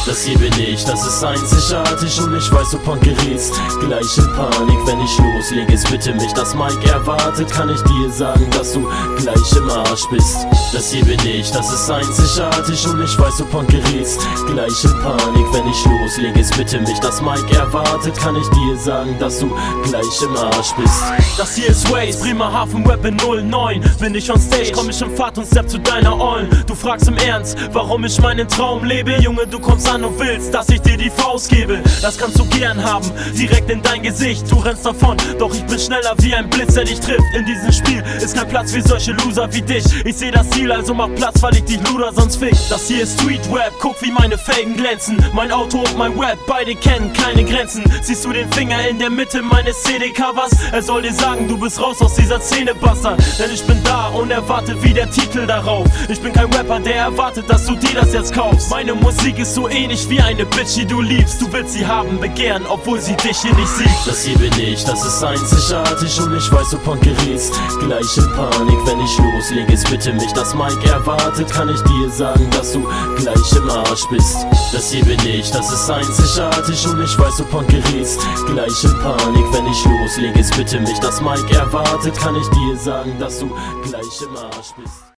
Das hier bin ich, das ist einzigartig und ich weiß, du Punk gerätst gleich in Panik, wenn ich loslege. Bitte mich, das Mic erwartet, kann ich dir sagen, dass du gleich im Arsch bist. Das hier bin ich, das ist einzigartig und ich weiß, du Punk gerätst gleich in Panik, wenn ich loslege. Bitte mich, das Mic erwartet, kann ich dir sagen, dass du gleich im Arsch bist. Das hier ist Waze, Bremerhaven Rap in 09. Bin ich on Stage, komm ich im Fahrt und step zu deiner Ollen. Du fragst im Ernst, warum ich meinen Traum lebe. Junge, du kommst an und willst, dass ich dir die Faust gebe. Das kannst du gern haben, direkt in dein Gesicht. Du rennst davon, doch ich bin schneller wie ein Blitz, der dich trifft. In diesem Spiel ist kein Platz für solche Loser wie dich. Ich seh das Ziel, also mach Platz, weil ich dich luder, sonst fick. Das hier ist Street Rap, guck wie meine Felgen glänzen. Mein Auto und mein Rap, beide kennen keine Grenzen. Siehst du den Finger in der Mitte meines CD-Covers? Er soll dir sagen, du bist raus aus dieser Szene, Bastard. Denn ich bin da und erwarte wie der Titel darauf. Ich bin kein Rapper, der erwartet, dass du dir das jetzt kaufst. Meine Musik ist so ähnlich wie eine Bitch, die du liebst. Du willst sie haben, begehren, obwohl sie dich hier nicht sieht. Das hier bin ich, das ist einzigartig und ich weiß, du Punk gerätst gleich in Panik, wenn ich loslege. Bitte mich, das Mic erwartet, kann ich dir sagen, dass du gleich im Arsch bist. Das hier bin ich, das ist einzigartig und ich weiß, du Punk gerätst gleich in Panik, wenn ich loslege. Bitte mich, das Mic erwartet, kann ich dir sagen, dass du gleich im Arsch bist.